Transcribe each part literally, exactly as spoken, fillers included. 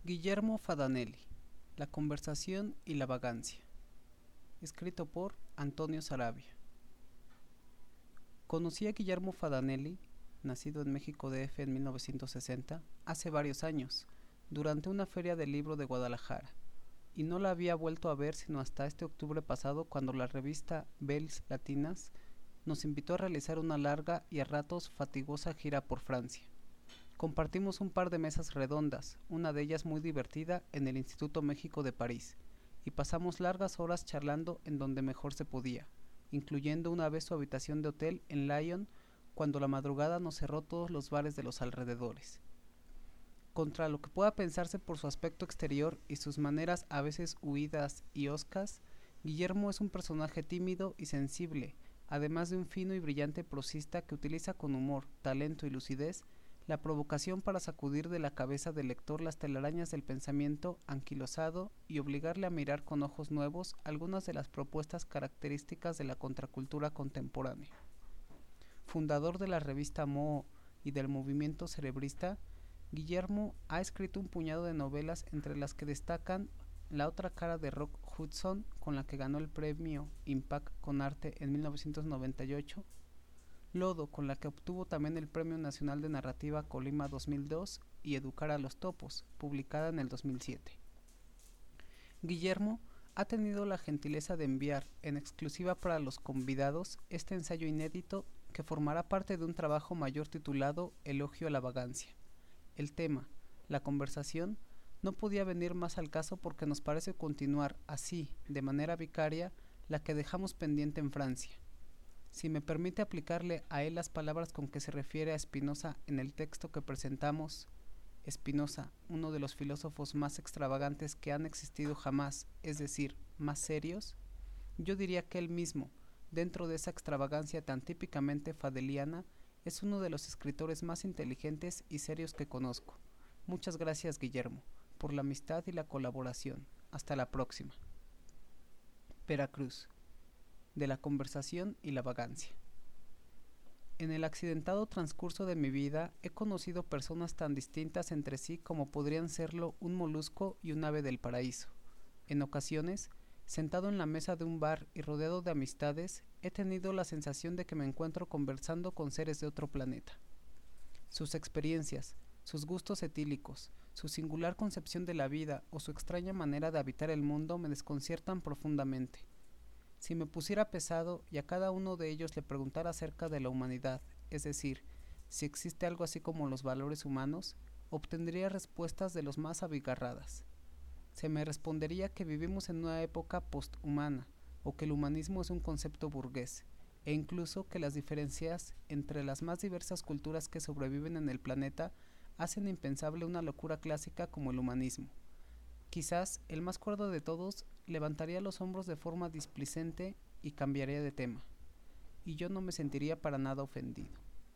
Guillermo Fadanelli, La conversación y la vagancia. Escrito por Antonio Saravia. Conocí a Guillermo Fadanelli, nacido en México D F en mil novecientos sesenta, hace varios años, durante una feria del libro de Guadalajara, y no la había vuelto a ver sino hasta este octubre pasado, cuando la revista Belles Latinas nos invitó a realizar una larga y a ratos fatigosa gira por Francia. Compartimos un par de mesas redondas, una de ellas muy divertida, en el Instituto México de París, y pasamos largas horas charlando en donde mejor se podía, incluyendo una vez su habitación de hotel en Lyon, cuando la madrugada nos cerró todos los bares de los alrededores. Contra lo que pueda pensarse por su aspecto exterior y sus maneras a veces huidas y hoscas, Guillermo es un personaje tímido y sensible, además de un fino y brillante prosista que utiliza con humor, talento y lucidez la provocación para sacudir de la cabeza del lector las telarañas del pensamiento anquilosado y obligarle a mirar con ojos nuevos algunas de las propuestas características de la contracultura contemporánea. Fundador de la revista Moho y del movimiento cerebrista, Guillermo ha escrito un puñado de novelas, entre las que destacan La otra cara de Rock Hudson, con la que ganó el premio Impact con Arte en mil novecientos noventa y ocho, Lodo, con la que obtuvo también el Premio Nacional de Narrativa Colima dos mil dos, y Educar a los topos, publicada en el dos mil siete. Guillermo ha tenido la gentileza de enviar, en exclusiva para los convidados, este ensayo inédito que formará parte de un trabajo mayor titulado Elogio a la vagancia. El tema, la conversación, no podía venir más al caso porque nos parece continuar así, de manera vicaria, la que dejamos pendiente en Francia. Si me permite aplicarle a él las palabras con que se refiere a Spinoza en el texto que presentamos, Spinoza, uno de los filósofos más extravagantes que han existido jamás, es decir, más serios, yo diría que él mismo, dentro de esa extravagancia tan típicamente fadeliana, es uno de los escritores más inteligentes y serios que conozco. Muchas gracias, Guillermo, por la amistad y la colaboración. Hasta la próxima. Veracruz. De la conversación y la vagancia. En el accidentado transcurso de mi vida he conocido personas tan distintas entre sí como podrían serlo un molusco y un ave del paraíso. En ocasiones, sentado en la mesa de un bar y rodeado de amistades, he tenido la sensación de que me encuentro conversando con seres de otro planeta. Sus experiencias, sus gustos etílicos, su singular concepción de la vida o su extraña manera de habitar el mundo me desconciertan profundamente. Si me pusiera pesado y a cada uno de ellos le preguntara acerca de la humanidad, es decir, si existe algo así como los valores humanos, obtendría respuestas de los más abigarradas. Se me respondería que vivimos en una época posthumana, o que el humanismo es un concepto burgués, e incluso que las diferencias entre las más diversas culturas que sobreviven en el planeta hacen impensable una locura clásica como el humanismo. Quizás el más cuerdo de todos levantaría los hombros de forma displicente y cambiaría de tema, y yo no me sentiría para nada ofendido.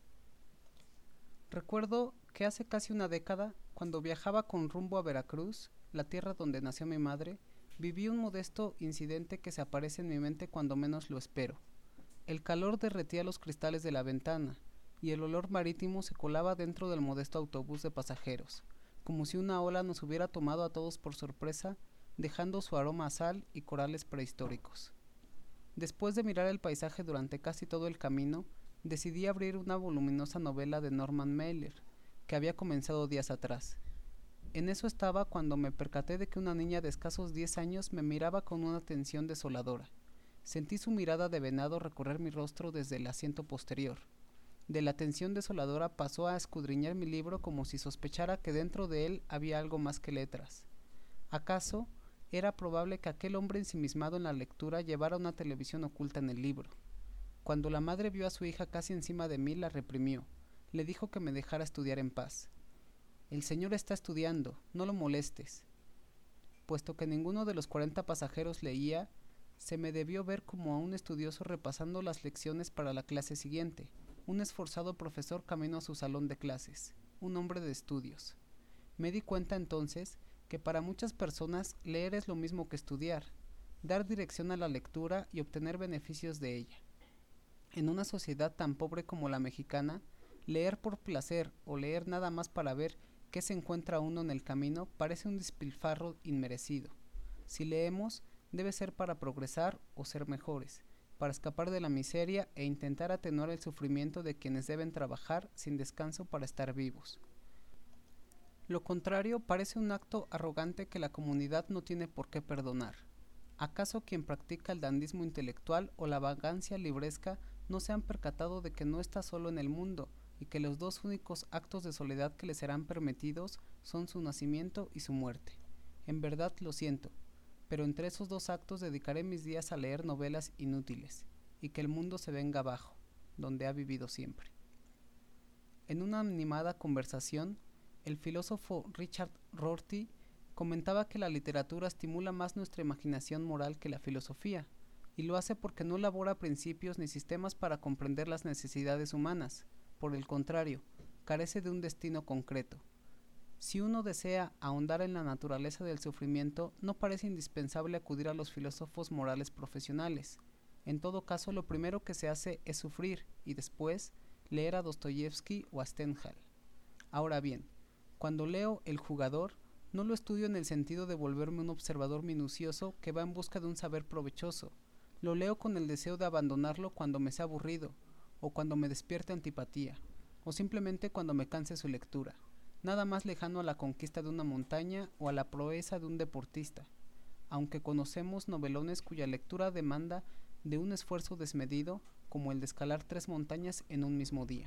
Recuerdo que hace casi una década, cuando viajaba con rumbo a Veracruz, la tierra donde nació mi madre, viví un modesto incidente que se aparece en mi mente cuando menos lo espero. El calor derretía los cristales de la ventana, y el olor marítimo se colaba dentro del modesto autobús de pasajeros, como si una ola nos hubiera tomado a todos por sorpresa, dejando su aroma a sal y corales prehistóricos. Después de mirar el paisaje durante casi todo el camino, decidí abrir una voluminosa novela de Norman Mailer, que había comenzado días atrás. En eso estaba cuando me percaté de que una niña de escasos diez años me miraba con una atención desoladora. Sentí su mirada de venado recorrer mi rostro desde el asiento posterior. De la atención desoladora pasó a escudriñar mi libro como si sospechara que dentro de él había algo más que letras. ¿Acaso era probable que aquel hombre ensimismado en la lectura llevara una televisión oculta en el libro? Cuando la madre vio a su hija casi encima de mí, la reprimió. Le dijo que me dejara estudiar en paz. El señor está estudiando, no lo molestes. Puesto que ninguno de los cuarenta pasajeros leía, se me debió ver como a un estudioso repasando las lecciones para la clase siguiente, un esforzado profesor camino a su salón de clases, un hombre de estudios. Me di cuenta entonces que para muchas personas leer es lo mismo que estudiar, dar dirección a la lectura y obtener beneficios de ella. En una sociedad tan pobre como la mexicana, leer por placer o leer nada más para ver ¿Qué se encuentra uno en el camino? Parece un despilfarro inmerecido. Si leemos, debe ser para progresar o ser mejores, para escapar de la miseria e intentar atenuar el sufrimiento de quienes deben trabajar sin descanso para estar vivos. Lo contrario parece un acto arrogante que la comunidad no tiene por qué perdonar. ¿Acaso quien practica el dandismo intelectual o la vagancia libresca no se han percatado de que no está solo en el mundo y que los dos únicos actos de soledad que le serán permitidos son su nacimiento y su muerte? En verdad lo siento, pero entre esos dos actos dedicaré mis días a leer novelas inútiles, y que el mundo se venga abajo, donde ha vivido siempre. En una animada conversación, el filósofo Richard Rorty comentaba que la literatura estimula más nuestra imaginación moral que la filosofía, y lo hace porque no elabora principios ni sistemas para comprender las necesidades humanas. Por el contrario, carece de un destino concreto. Si uno desea ahondar en la naturaleza del sufrimiento, no parece indispensable acudir a los filósofos morales profesionales. En todo caso, lo primero que se hace es sufrir y después leer a Dostoyevsky o a Stendhal. Ahora bien, cuando leo El jugador, no lo estudio en el sentido de volverme un observador minucioso que va en busca de un saber provechoso. Lo leo con el deseo de abandonarlo cuando me sea aburrido, o cuando me despierte antipatía, o simplemente cuando me canse su lectura. Nada más lejano a la conquista de una montaña o a la proeza de un deportista, aunque conocemos novelones cuya lectura demanda de un esfuerzo desmedido, como el de escalar tres montañas en un mismo día.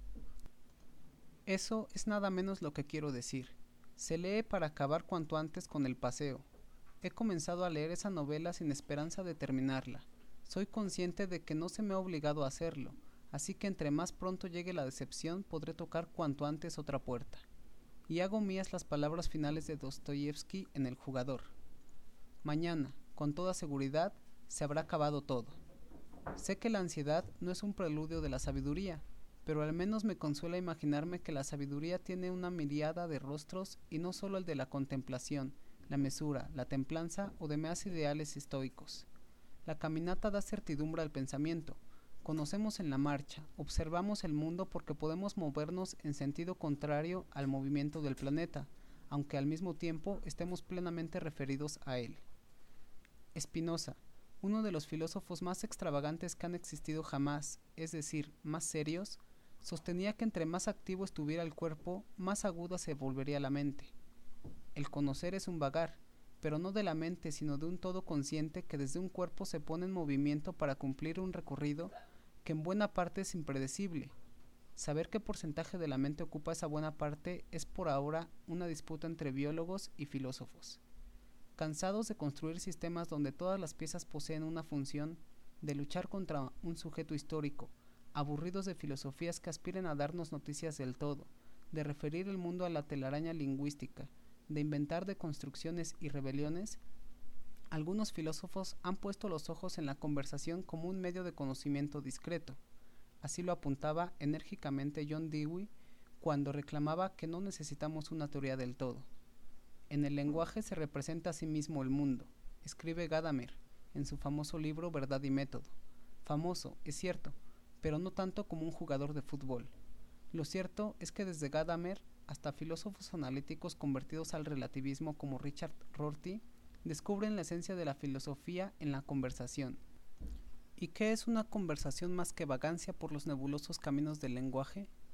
Eso es nada menos lo que quiero decir. Se lee para acabar cuanto antes con el paseo. He comenzado a leer esa novela sin esperanza de terminarla. Soy consciente de que no se me ha obligado a hacerlo, así que entre más pronto llegue la decepción podré tocar cuanto antes otra puerta. Y hago mías las palabras finales de Dostoyevsky en El jugador. Mañana, con toda seguridad, se habrá acabado todo. Sé que la ansiedad no es un preludio de la sabiduría, pero al menos me consuela imaginarme que la sabiduría tiene una miríada de rostros y no solo el de la contemplación, la mesura, la templanza o demás ideales estoicos. La caminata da certidumbre al pensamiento. Conocemos en la marcha, observamos el mundo porque podemos movernos en sentido contrario al movimiento del planeta, aunque al mismo tiempo estemos plenamente referidos a él. Spinoza, uno de los filósofos más extravagantes que han existido jamás, es decir, más serios, sostenía que entre más activo estuviera el cuerpo, más aguda se volvería la mente. El conocer es un vagar, pero no de la mente, sino de un todo consciente que desde un cuerpo se pone en movimiento para cumplir un recorrido que en buena parte es impredecible. Saber qué porcentaje de la mente ocupa esa buena parte es por ahora una disputa entre biólogos y filósofos. Cansados de construir sistemas donde todas las piezas poseen una función, de luchar contra un sujeto histórico, aburridos de filosofías que aspiren a darnos noticias del todo, de referir el mundo a la telaraña lingüística, de inventar deconstrucciones y rebeliones, algunos filósofos han puesto los ojos en la conversación como un medio de conocimiento discreto. Así lo apuntaba enérgicamente John Dewey cuando reclamaba que no necesitamos una teoría del todo. En el lenguaje se representa a sí mismo el mundo, escribe Gadamer en su famoso libro Verdad y Método. Famoso, es cierto, pero no tanto como un jugador de fútbol. Lo cierto es que desde Gadamer hasta filósofos analíticos convertidos al relativismo como Richard Rorty descubren la esencia de la filosofía en la conversación. ¿Y qué es una conversación más que vagancia por los nebulosos caminos del lenguaje?